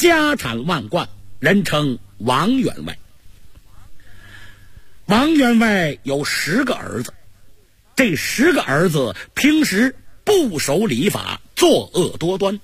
家产万贯，人称王员外。王员外有10个儿子，这10个儿子平时不守礼法，作恶多端。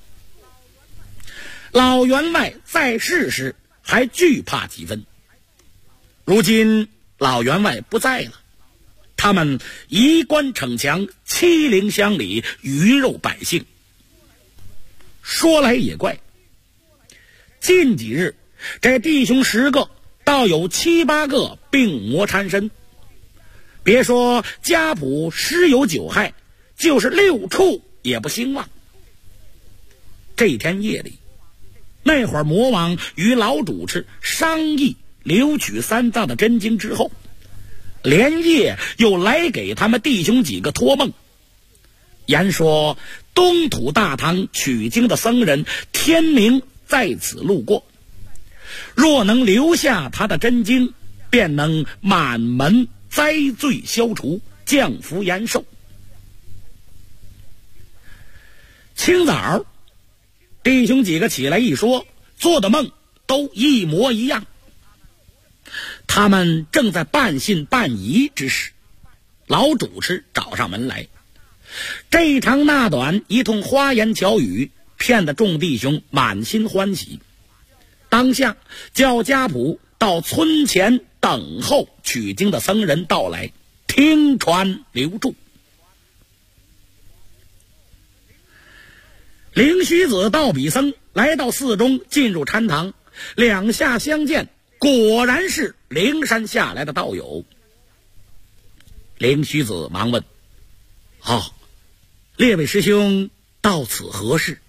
老员外在世时还惧怕几分，如今老员外不在了，他们以官逞强，欺凌乡里，鱼肉百姓。说来也怪，近几日这弟兄10个倒有7、8个病魔缠身，别说家谱十有9害，就是6处也不兴旺。这天夜里，那会儿魔王与老主持商议留取3藏的真经之后，连夜又来给他们弟兄几个托梦，言说东土大唐取经的僧人天明在此路过，若能留下他的真经，便能满门灾罪消除，降福延寿。清早弟兄几个起来一说，做的梦都一模一样。他们正在半信半疑之时，老主持找上门来，这长那短一通花言巧语，骗得众弟兄满心欢喜。当下叫家仆到村前等候取经的僧人到来，听传留住。灵虚子道比僧来到寺中，进入禅堂，两下相见，果然是灵山下来的道友。灵虚子忙问：列位师兄到此何事？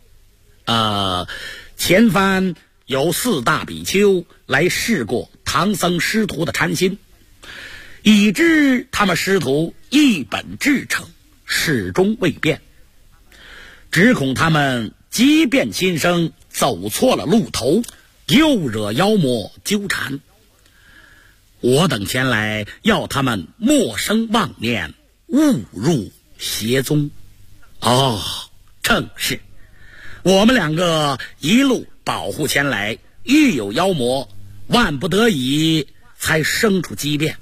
前番有4大比丘来试过唐僧师徒的禅心，已知他们师徒一本至诚，始终未变，只恐他们即便心生，走错了路头，又惹妖魔纠缠。我等前来要他们莫生妄念，误入邪宗。正是，我们2个一路保护前来，遇有妖魔，万不得已才生出机变。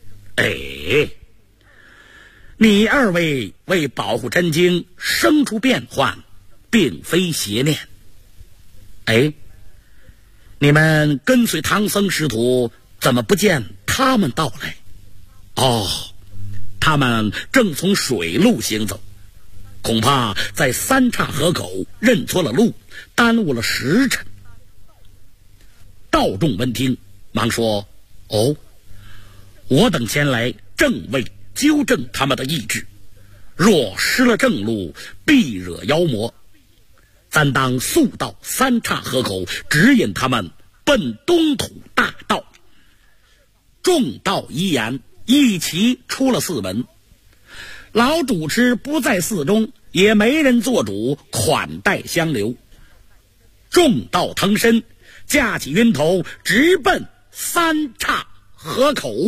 你2位为保护真经生出变幻，并非邪念。你们跟随唐僧师徒，怎么不见他们到来？他们正从水路行走，恐怕在三岔河口认错了路，耽误了时辰。道众闻听，忙说：我等前来正为纠正他们的意志，若失了正路，必惹妖魔，咱当速到三岔河口，指引他们奔东土大道。众道一言，一齐出了寺门。老主持不在寺中，也没人做主款待相留。众道腾身，架起云头，直奔三岔河口。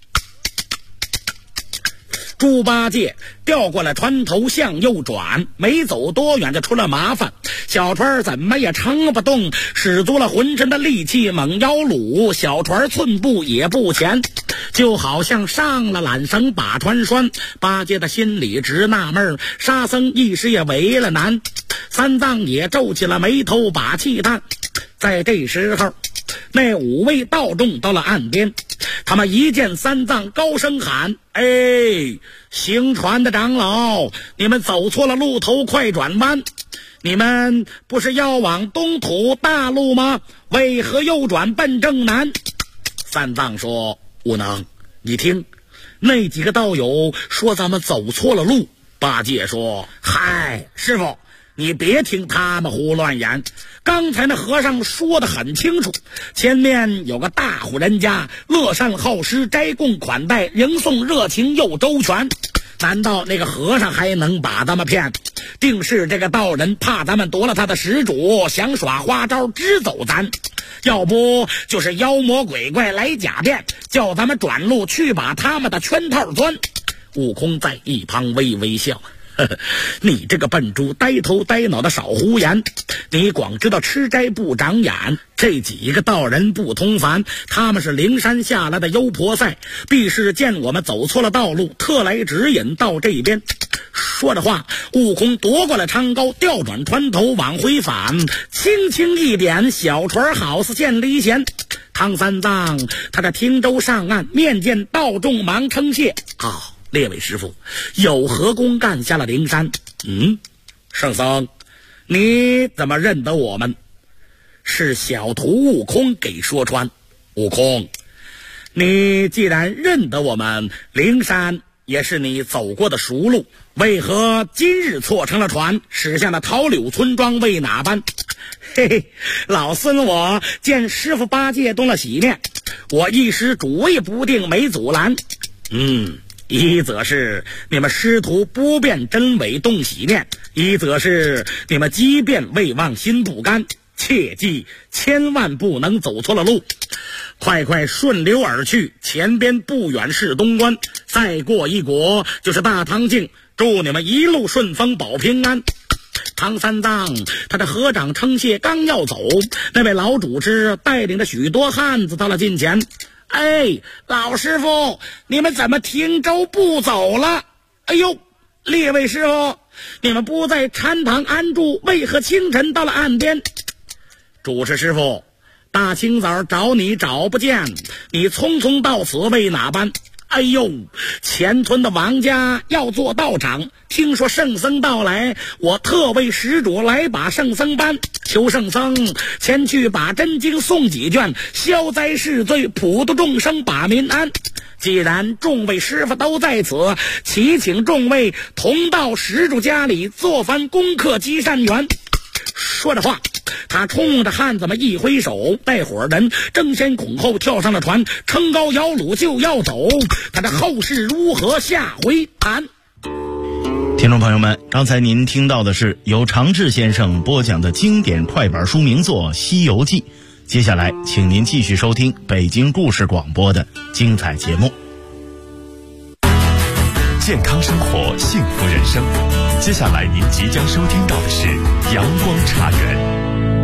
猪八戒调过来船头向右转，没走多远就出了麻烦。小船怎么也撑不动，使足了浑身的力气猛摇橹，小船寸步也不前，就好像上了缆绳把船拴。八戒的心里直纳闷，沙僧一时也为了难，三藏也皱起了眉头把气叹。在这时候，那5位道众到了岸边，他们一见三藏，高声喊：行船的长老，你们走错了路头，快转弯！你们不是要往东土大路吗？为何右转奔正南？三藏说：无能，你听，那几个道友说咱们走错了路。八戒说：嗨，师傅，你别听他们胡乱言，刚才那和尚说得很清楚，前面有个大户人家，乐善好施，斋供款待，迎送热情又周全，难道那个和尚还能把咱们骗？定是这个道人怕咱们夺了他的施主，想耍花招支走咱，要不就是妖魔鬼怪来假变，叫咱们转路去把他们的圈套钻。悟空在一旁微微笑： 你这个笨猪，呆头呆脑的少胡言，你光知道吃斋不长眼。这几个道人不通凡，他们是灵山下来的优婆塞，必是见我们走错了道路，特来指引到这边。说着话，悟空夺过了长篙，调转船头往回返，轻轻一点，小船好似见离弦。唐三藏他这听舟上岸，面见道众，忙称谢。列位师傅，有何功干下了灵山？圣僧，你怎么认得我们？是小徒悟空给说穿。悟空，你既然认得我们，灵山也是你走过的熟路，为何今日错成了船，驶向了桃柳村庄，为哪般？嘿嘿，老孙我见师傅八戒动了喜念，我一时主意不定，没阻拦。一则是你们师徒不辨真伪动喜念，一则是你们机变未忘心不甘，切记千万不能走错了路，快快顺流而去，前边不远是东关，再过一国就是大唐境，祝你们一路顺风保平安。唐三藏他的合掌称谢，刚要走，那位老主持带领着许多汉子到了近前。老师傅，你们怎么停舟不走了？列位师傅，你们不在禅堂安住，为何清晨到了岸边？主持师傅，大清早找你找不见，你匆匆到此为哪般？前村的王家要做道场，听说圣僧到来，我特为施主来把圣僧班，求圣僧前去把真经诵几卷，消灾释罪，普度众生，把民安。既然众位师傅都在此，祈请众位同到施主家里做番功课积善缘。说着话，他冲着汉子们一挥手，带伙人争先恐后跳上了船，撑高摇橹就要走。他的后事如何，下回谈。 听众朋友们，刚才您听到的是由常志先生播讲的经典快板书名作《西游记》，接下来请您继续收听北京故事广播的精彩节目。 健康生活，幸福人生。接下来您即将收听到的是阳光茶园。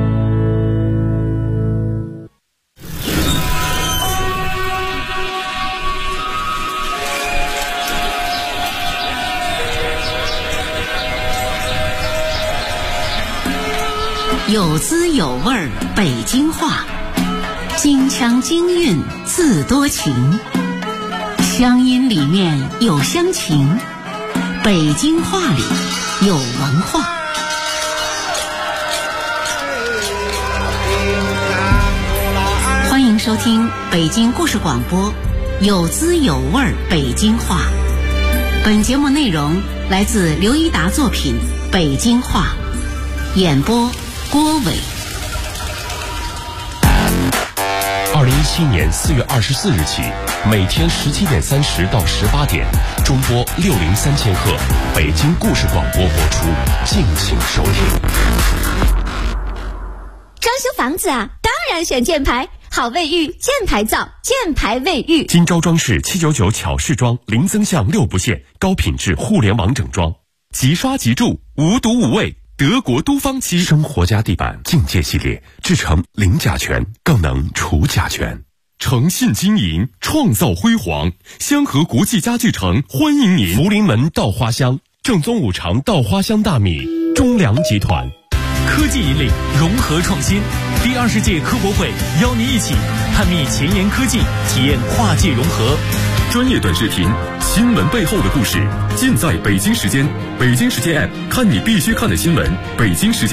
有滋有味儿北京话，京腔京韵字多情，乡音里面有乡情，北京话里有文化。欢迎收听北京故事广播有滋有味儿北京话。本节目内容来自刘一达作品《北京话》，演播郭伟。 2017年4月24日起，每天17点30到18点，中波603000赫，北京故事广播播出，敬请收听。 装修房子啊，当然选箭牌，好卫浴，箭牌造，箭牌卫浴。 金招装饰799巧饰装，零增项6不限，高品质互联网整装，即刷即住，无毒无味。德国都方漆生活家地板境界系列，制成零甲醛，更能除甲醛。诚信经营，创造辉煌。香河国际家具城欢迎您。福临门稻花香，正宗五常稻花香大米，中粮集团。 科技引领，融合创新。第20届科博会邀您一起探秘前沿科技，体验跨界融合。 专业短视频，新闻背后的故事，尽在北京时间。北京时间 App， 看你必须看的新闻。北京时间。